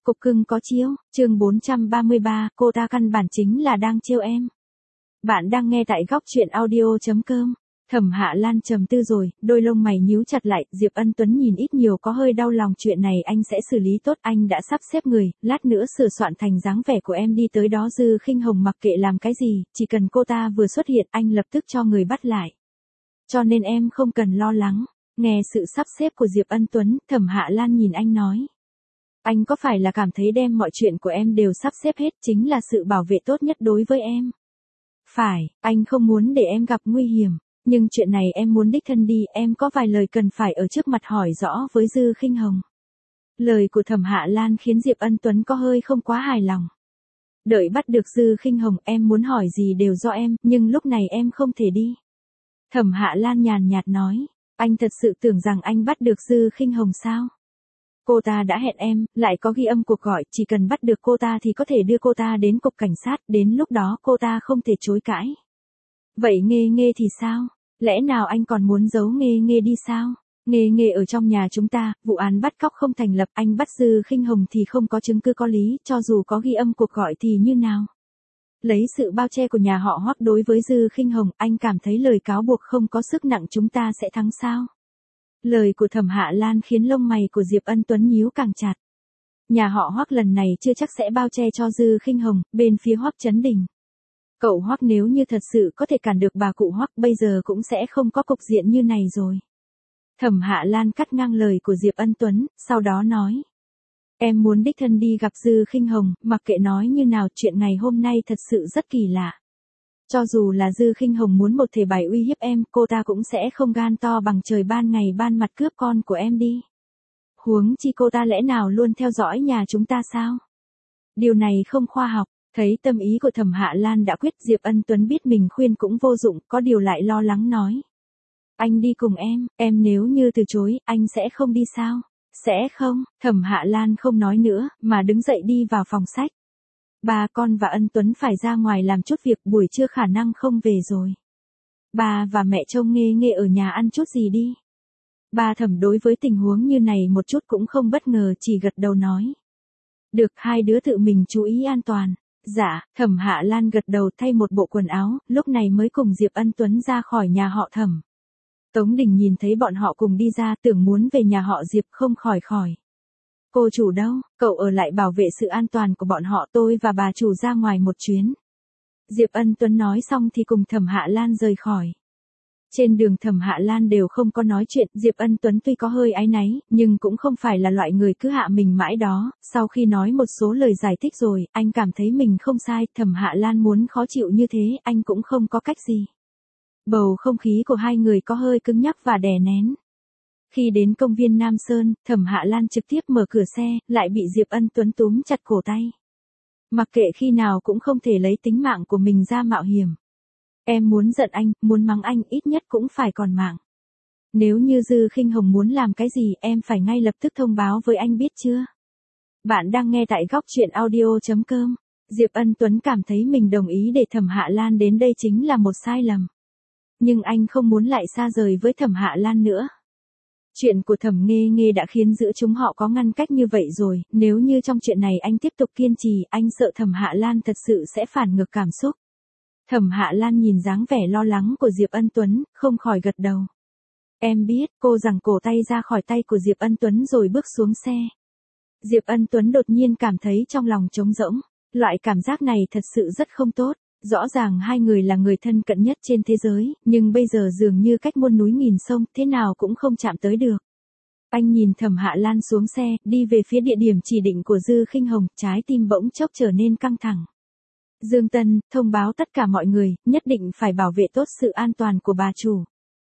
Cục cưng có chiếu, chương 433, cô ta căn bản chính là đang trêu em. Bạn đang nghe tại góc truyện audio.com. Thẩm Hạ Lan trầm tư rồi, đôi lông mày nhíu chặt lại, Diệp Ân Tuấn nhìn ít nhiều có hơi đau lòng, chuyện này anh sẽ xử lý tốt, anh đã sắp xếp người, lát nữa sửa soạn thành dáng vẻ của em đi tới đó. Dư Khinh Hồng mặc kệ làm cái gì, chỉ cần cô ta vừa xuất hiện anh lập tức cho người bắt lại. Cho nên em không cần lo lắng. Nghe sự sắp xếp của Diệp Ân Tuấn, Thẩm Hạ Lan nhìn anh nói. Anh có phải là cảm thấy đem mọi chuyện của em đều sắp xếp hết chính là sự bảo vệ tốt nhất đối với em? Phải, anh không muốn để em gặp nguy hiểm. Nhưng chuyện này em muốn đích thân đi, em có vài lời cần phải ở trước mặt hỏi rõ với Dư Khinh Hồng. Lời của Thẩm Hạ Lan khiến Diệp Ân Tuấn có hơi không quá hài lòng. Đợi bắt được Dư Khinh Hồng, em muốn hỏi gì đều do em, nhưng lúc này em không thể đi. Thẩm Hạ Lan nhàn nhạt nói, anh thật sự tưởng rằng anh bắt được Dư Khinh Hồng sao? Cô ta đã hẹn em, lại có ghi âm cuộc gọi, chỉ cần bắt được cô ta thì có thể đưa cô ta đến cục cảnh sát, đến lúc đó cô ta không thể chối cãi. Vậy Nghê Nghê thì sao? Lẽ nào anh còn muốn giấu Nghê Nghê đi sao? Nghê Nghê ở trong nhà chúng ta, vụ án bắt cóc không thành lập, anh bắt Dư Khinh Hồng thì không có chứng cứ có lý, cho dù có ghi âm cuộc gọi thì như nào? Lấy sự bao che của nhà họ Hoắc đối với Dư Khinh Hồng, anh cảm thấy lời cáo buộc không có sức nặng chúng ta sẽ thắng sao? Lời của Thẩm Hạ Lan khiến lông mày của Diệp Ân Tuấn nhíu càng chặt. Nhà họ Hoắc lần này chưa chắc sẽ bao che cho Dư Khinh Hồng, bên phía Hoắc Chấn Đình. Cậu Hoắc nếu như thật sự có thể cản được bà cụ Hoắc bây giờ cũng sẽ không có cục diện như này rồi. Thẩm Hạ Lan cắt ngang lời của Diệp Ân Tuấn, sau đó nói. Em muốn đích thân đi gặp Dư Khinh Hồng, mặc kệ nói như nào chuyện ngày hôm nay thật sự rất kỳ lạ. Cho dù là Dư Khinh Hồng muốn một thể bài uy hiếp em, cô ta cũng sẽ không gan to bằng trời ban ngày ban mặt cướp con của em đi. Huống chi cô ta lẽ nào luôn theo dõi nhà chúng ta sao? Điều này không khoa học. Thấy tâm ý của Thẩm Hạ Lan đã quyết, Diệp Ân Tuấn biết mình khuyên cũng vô dụng, có điều lại lo lắng nói. Anh đi cùng em nếu như từ chối, anh sẽ không đi sao? Sẽ không, Thẩm Hạ Lan không nói nữa, mà đứng dậy đi vào phòng sách. Ba con và Ân Tuấn phải ra ngoài làm chút việc, buổi trưa khả năng không về rồi. Ba và mẹ trông Nghê Nghê ở nhà ăn chút gì đi. Ba Thẩm đối với tình huống như này một chút cũng không bất ngờ, chỉ gật đầu nói. Được, hai đứa tự mình chú ý an toàn. Dạ, Thẩm Hạ Lan gật đầu thay một bộ quần áo, lúc này mới cùng Diệp Ân Tuấn ra khỏi nhà họ Thẩm. Tống Đình nhìn thấy bọn họ cùng đi ra, tưởng muốn về nhà họ Diệp không khỏi. Cô chủ đâu, cậu ở lại bảo vệ sự an toàn của bọn họ, tôi và bà chủ ra ngoài một chuyến. Diệp Ân Tuấn nói xong thì cùng Thẩm Hạ Lan rời khỏi. Trên đường Thẩm Hạ Lan đều không có nói chuyện, Diệp Ân Tuấn tuy có hơi áy náy, nhưng cũng không phải là loại người cứ hạ mình mãi đó, sau khi nói một số lời giải thích rồi, anh cảm thấy mình không sai, Thẩm Hạ Lan muốn khó chịu như thế, anh cũng không có cách gì. Bầu không khí của hai người có hơi cứng nhắc và đè nén. Khi đến công viên Nam Sơn, Thẩm Hạ Lan trực tiếp mở cửa xe, lại bị Diệp Ân Tuấn túm chặt cổ tay. Mặc kệ khi nào cũng không thể lấy tính mạng của mình ra mạo hiểm. Em muốn giận anh, muốn mắng anh, ít nhất cũng phải còn mạng. Nếu như Dư Khinh Hồng muốn làm cái gì, em phải ngay lập tức thông báo với anh biết chưa? Bạn đang nghe tại góc truyện audio.com. Diệp Ân Tuấn cảm thấy mình đồng ý để Thẩm Hạ Lan đến đây chính là một sai lầm. Nhưng anh không muốn lại xa rời với Thẩm Hạ Lan nữa. Chuyện của Thẩm Nghê Nghê đã khiến giữa chúng họ có ngăn cách như vậy rồi, nếu như trong chuyện này anh tiếp tục kiên trì, anh sợ Thẩm Hạ Lan thật sự sẽ phản ngược cảm xúc. Thẩm Hạ Lan nhìn dáng vẻ lo lắng của Diệp Ân Tuấn, không khỏi gật đầu. Em biết, cô giằng cổ tay ra khỏi tay của Diệp Ân Tuấn rồi bước xuống xe. Diệp Ân Tuấn đột nhiên cảm thấy trong lòng trống rỗng, loại cảm giác này thật sự rất không tốt. Rõ ràng hai người là người thân cận nhất trên thế giới, nhưng bây giờ dường như cách muôn núi nghìn sông, thế nào cũng không chạm tới được. Anh nhìn Thẩm Hạ Lan xuống xe, đi về phía địa điểm chỉ định của Dư Khinh Hồng, trái tim bỗng chốc trở nên căng thẳng. Dương Tân, thông báo tất cả mọi người, nhất định phải bảo vệ tốt sự an toàn của bà chủ.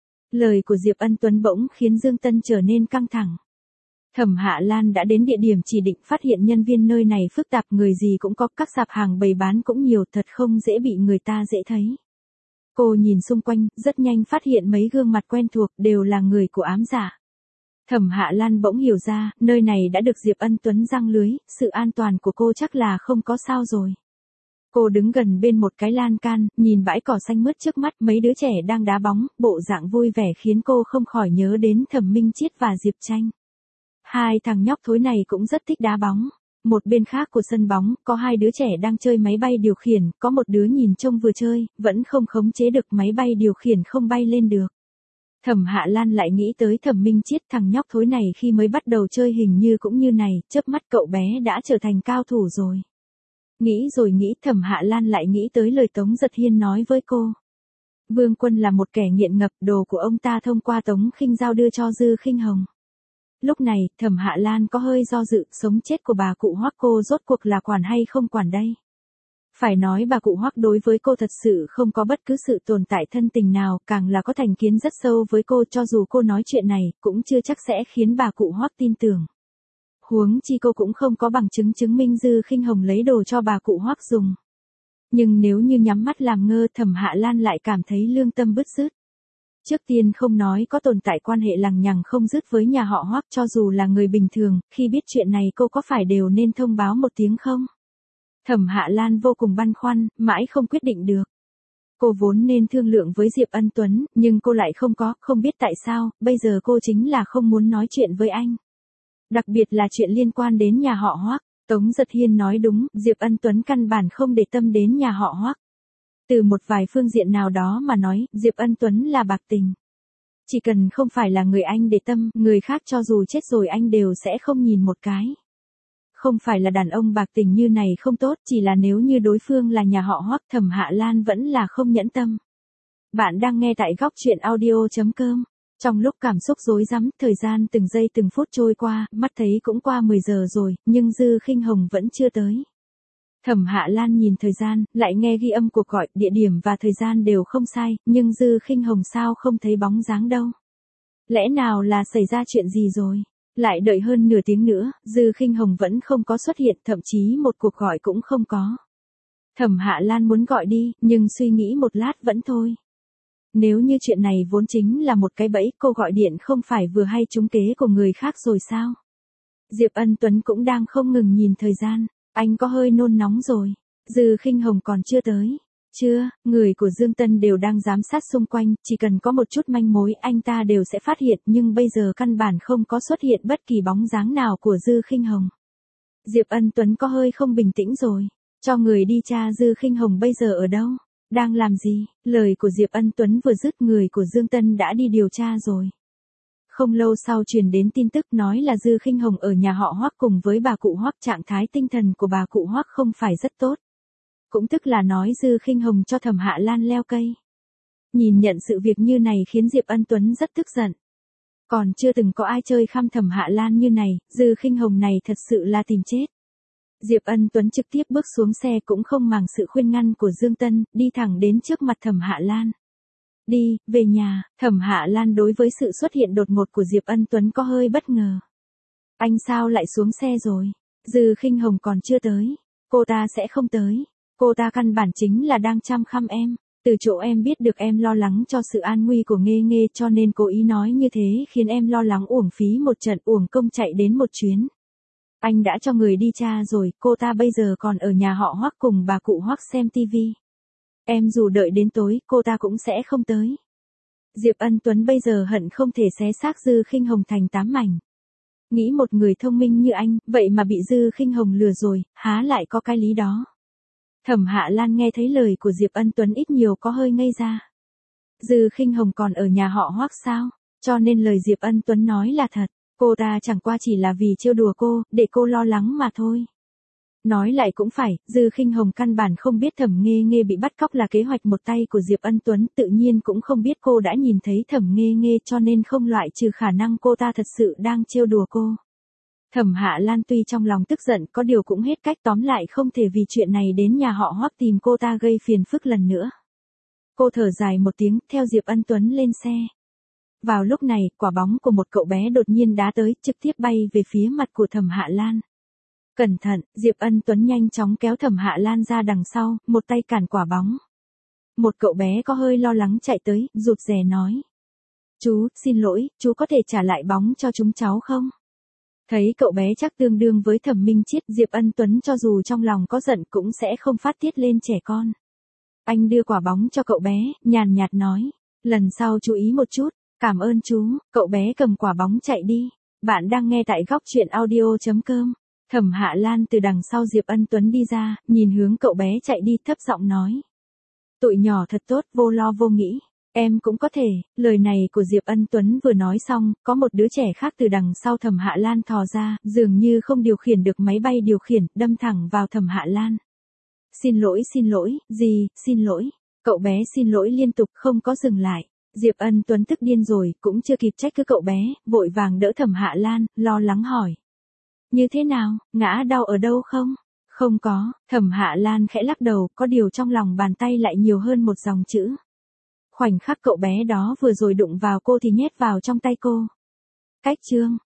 Lời của Diệp Ân Tuấn bỗng khiến Dương Tân trở nên căng thẳng. Thẩm Hạ Lan đã đến địa điểm chỉ định, phát hiện nhân viên nơi này phức tạp, người gì cũng có, các sạp hàng bày bán cũng nhiều, thật không dễ bị người ta dễ thấy. Cô nhìn xung quanh, rất nhanh phát hiện mấy gương mặt quen thuộc, đều là người của ám giả. Thẩm Hạ Lan bỗng hiểu ra, nơi này đã được Diệp Ân Tuấn giăng lưới, sự an toàn của cô chắc là không có sao rồi. Cô đứng gần bên một cái lan can, nhìn bãi cỏ xanh mướt trước mắt, mấy đứa trẻ đang đá bóng, bộ dạng vui vẻ khiến cô không khỏi nhớ đến Thẩm Minh Chiết và Diệp Tranh. Hai thằng nhóc thối này cũng rất thích đá bóng. Một bên khác của sân bóng, có hai đứa trẻ đang chơi máy bay điều khiển, có một đứa nhìn trông vừa chơi, vẫn không khống chế được máy bay điều khiển không bay lên được. Thẩm Hạ Lan lại nghĩ tới Thẩm Minh Chiết, thằng nhóc thối này khi mới bắt đầu chơi hình như cũng như này, chớp mắt cậu bé đã trở thành cao thủ rồi. Nghĩ rồi nghĩ, Thẩm Hạ Lan lại nghĩ tới lời Tống Giật Hiên nói với cô. Vương Quân là một kẻ nghiện ngập, đồ của ông ta thông qua Tống Khinh Giao đưa cho Dư Khinh Hồng. Lúc này, Thẩm Hạ Lan có hơi do dự, sống chết của bà cụ Hoắc cô rốt cuộc là quản hay không quản đây. Phải nói bà cụ Hoắc đối với cô thật sự không có bất cứ sự tồn tại thân tình nào, càng là có thành kiến rất sâu với cô, cho dù cô nói chuyện này, cũng chưa chắc sẽ khiến bà cụ Hoắc tin tưởng. Huống chi cô cũng không có bằng chứng chứng minh Dư Khinh Hồng lấy đồ cho bà cụ Hoắc dùng. Nhưng nếu như nhắm mắt làm ngơ, Thẩm Hạ Lan lại cảm thấy lương tâm bứt rứt. Trước tiên không nói có tồn tại quan hệ lằng nhằng không dứt với nhà họ Hoắc, cho dù là người bình thường, khi biết chuyện này cô có phải đều nên thông báo một tiếng không? Thẩm Hạ Lan vô cùng băn khoăn, mãi không quyết định được. Cô vốn nên thương lượng với Diệp Ân Tuấn, nhưng cô lại không biết tại sao, bây giờ cô chính là không muốn nói chuyện với anh. Đặc biệt là chuyện liên quan đến nhà họ Hoắc. Tống Giật Hiên nói đúng, Diệp Ân Tuấn căn bản không để tâm đến nhà họ Hoắc. Từ một vài phương diện nào đó mà nói, Diệp Ân Tuấn là bạc tình. Chỉ cần không phải là người anh để tâm, người khác cho dù chết rồi anh đều sẽ không nhìn một cái. Không phải là đàn ông bạc tình như này không tốt, chỉ là nếu như đối phương là nhà họ Hoắc, Thẩm Hạ Lan vẫn là không nhẫn tâm. Bạn đang nghe tại góc truyện audio.com. Trong lúc cảm xúc rối rắm, thời gian từng giây từng phút trôi qua, mắt thấy cũng qua 10 giờ rồi, nhưng Dư Khinh Hồng vẫn chưa tới. Thẩm Hạ Lan nhìn thời gian, lại nghe ghi âm cuộc gọi, địa điểm và thời gian đều không sai, nhưng Dư Khinh Hồng sao không thấy bóng dáng đâu. Lẽ nào là xảy ra chuyện gì rồi? Lại đợi hơn nửa tiếng nữa, Dư Khinh Hồng vẫn không có xuất hiện, thậm chí một cuộc gọi cũng không có. Thẩm Hạ Lan muốn gọi đi, nhưng suy nghĩ một lát vẫn thôi. Nếu như chuyện này vốn chính là một cái bẫy, cô gọi điện không phải vừa hay trúng kế của người khác rồi sao? Diệp Ân Tuấn cũng đang không ngừng nhìn thời gian, anh có hơi nôn nóng rồi. Dư Khinh Hồng còn chưa tới. Chưa, người của Dương Tân đều đang giám sát xung quanh, chỉ cần có một chút manh mối anh ta đều sẽ phát hiện, nhưng bây giờ căn bản không có xuất hiện bất kỳ bóng dáng nào của Dư Khinh Hồng. Diệp Ân Tuấn có hơi không bình tĩnh rồi, cho người đi tra Dư Khinh Hồng bây giờ ở đâu, đang làm gì. Lời của Diệp Ân Tuấn vừa dứt, người của Dương Tân đã đi điều tra rồi. Không lâu sau truyền đến tin tức nói là Dư Khinh Hồng ở nhà họ Hoắc cùng với bà cụ Hoắc, trạng thái tinh thần của bà cụ Hoắc không phải rất tốt. Cũng tức là nói Dư Khinh Hồng cho Thẩm Hạ Lan leo cây. Nhìn nhận sự việc như này khiến Diệp Ân Tuấn rất tức giận. Còn chưa từng có ai chơi khăm Thẩm Hạ Lan như này, Dư Khinh Hồng này thật sự là tìm chết. Diệp Ân Tuấn trực tiếp bước xuống xe cũng không màng sự khuyên ngăn của Dương Tân, đi thẳng đến trước mặt Thẩm Hạ Lan. Đi, về nhà. Thẩm Hạ Lan đối với sự xuất hiện đột ngột của Diệp Ân Tuấn có hơi bất ngờ. Anh sao lại xuống xe rồi? Dư Khinh Hồng còn chưa tới. Cô ta sẽ không tới. Cô ta căn bản chính là đang chăm khăm em. Từ chỗ em biết được em lo lắng cho sự an nguy của Nghê Nghê, cho nên cố ý nói như thế khiến em lo lắng uổng phí một trận, uổng công chạy đến một chuyến. Anh đã cho người đi tra rồi, cô ta bây giờ còn ở nhà họ Hoắc cùng bà cụ Hoắc xem tivi. Em dù đợi đến tối, cô ta cũng sẽ không tới. Diệp Ân Tuấn bây giờ hận không thể xé xác Dư Khinh Hồng thành 8 mảnh. Nghĩ một người thông minh như anh, vậy mà bị Dư Khinh Hồng lừa rồi, há lại có cái lý đó. Thẩm Hạ Lan nghe thấy lời của Diệp Ân Tuấn ít nhiều có hơi ngây ra. Dư Khinh Hồng còn ở nhà họ Hoắc sao? Cho nên lời Diệp Ân Tuấn nói là thật. Cô ta chẳng qua chỉ là vì trêu đùa cô, để cô lo lắng mà thôi. Nói lại cũng phải, Dư Khinh Hồng căn bản không biết Thẩm Nghê Nghê bị bắt cóc là kế hoạch một tay của Diệp Ân Tuấn, tự nhiên cũng không biết cô đã nhìn thấy Thẩm Nghê Nghê, cho nên không loại trừ khả năng cô ta thật sự đang trêu đùa cô. Thẩm Hạ Lan tuy trong lòng tức giận, có điều cũng hết cách, tóm lại không thể vì chuyện này đến nhà họ Hoắc tìm cô ta gây phiền phức lần nữa. Cô thở dài một tiếng, theo Diệp Ân Tuấn lên xe. Vào lúc này, quả bóng của một cậu bé đột nhiên đá tới, trực tiếp bay về phía mặt của Thẩm Hạ Lan. Cẩn thận, Diệp Ân Tuấn nhanh chóng kéo Thẩm Hạ Lan ra đằng sau, một tay cản quả bóng. Một cậu bé có hơi lo lắng chạy tới, rụt rè nói. Chú, xin lỗi, chú có thể trả lại bóng cho chúng cháu không? Thấy cậu bé chắc tương đương với Thẩm Minh Chiết, Diệp Ân Tuấn cho dù trong lòng có giận cũng sẽ không phát tiết lên trẻ con. Anh đưa quả bóng cho cậu bé, nhàn nhạt nói. Lần sau chú ý một chút, cảm ơn chú. Cậu bé cầm quả bóng chạy đi. Bạn đang nghe tại góc truyện audio.com. Thẩm Hạ Lan từ đằng sau Diệp Ân Tuấn đi ra, nhìn hướng cậu bé chạy đi thấp giọng nói. Tụi nhỏ thật tốt, vô lo vô nghĩ. Em cũng có thể, lời này của Diệp Ân Tuấn vừa nói xong, có một đứa trẻ khác từ đằng sau Thẩm Hạ Lan thò ra, dường như không điều khiển được máy bay điều khiển, đâm thẳng vào Thẩm Hạ Lan. Xin lỗi, gì, xin lỗi. Cậu bé xin lỗi liên tục không có dừng lại. Diệp Ân Tuấn tức điên rồi, cũng chưa kịp trách cứ cậu bé, vội vàng đỡ Thẩm Hạ Lan, lo lắng hỏi. Như thế nào, ngã đau ở đâu không? Không có, Thẩm Hạ Lan khẽ lắc đầu, có điều trong lòng bàn tay lại nhiều hơn một dòng chữ. Khoảnh khắc cậu bé đó vừa rồi đụng vào cô thì nhét vào trong tay cô. Cách chương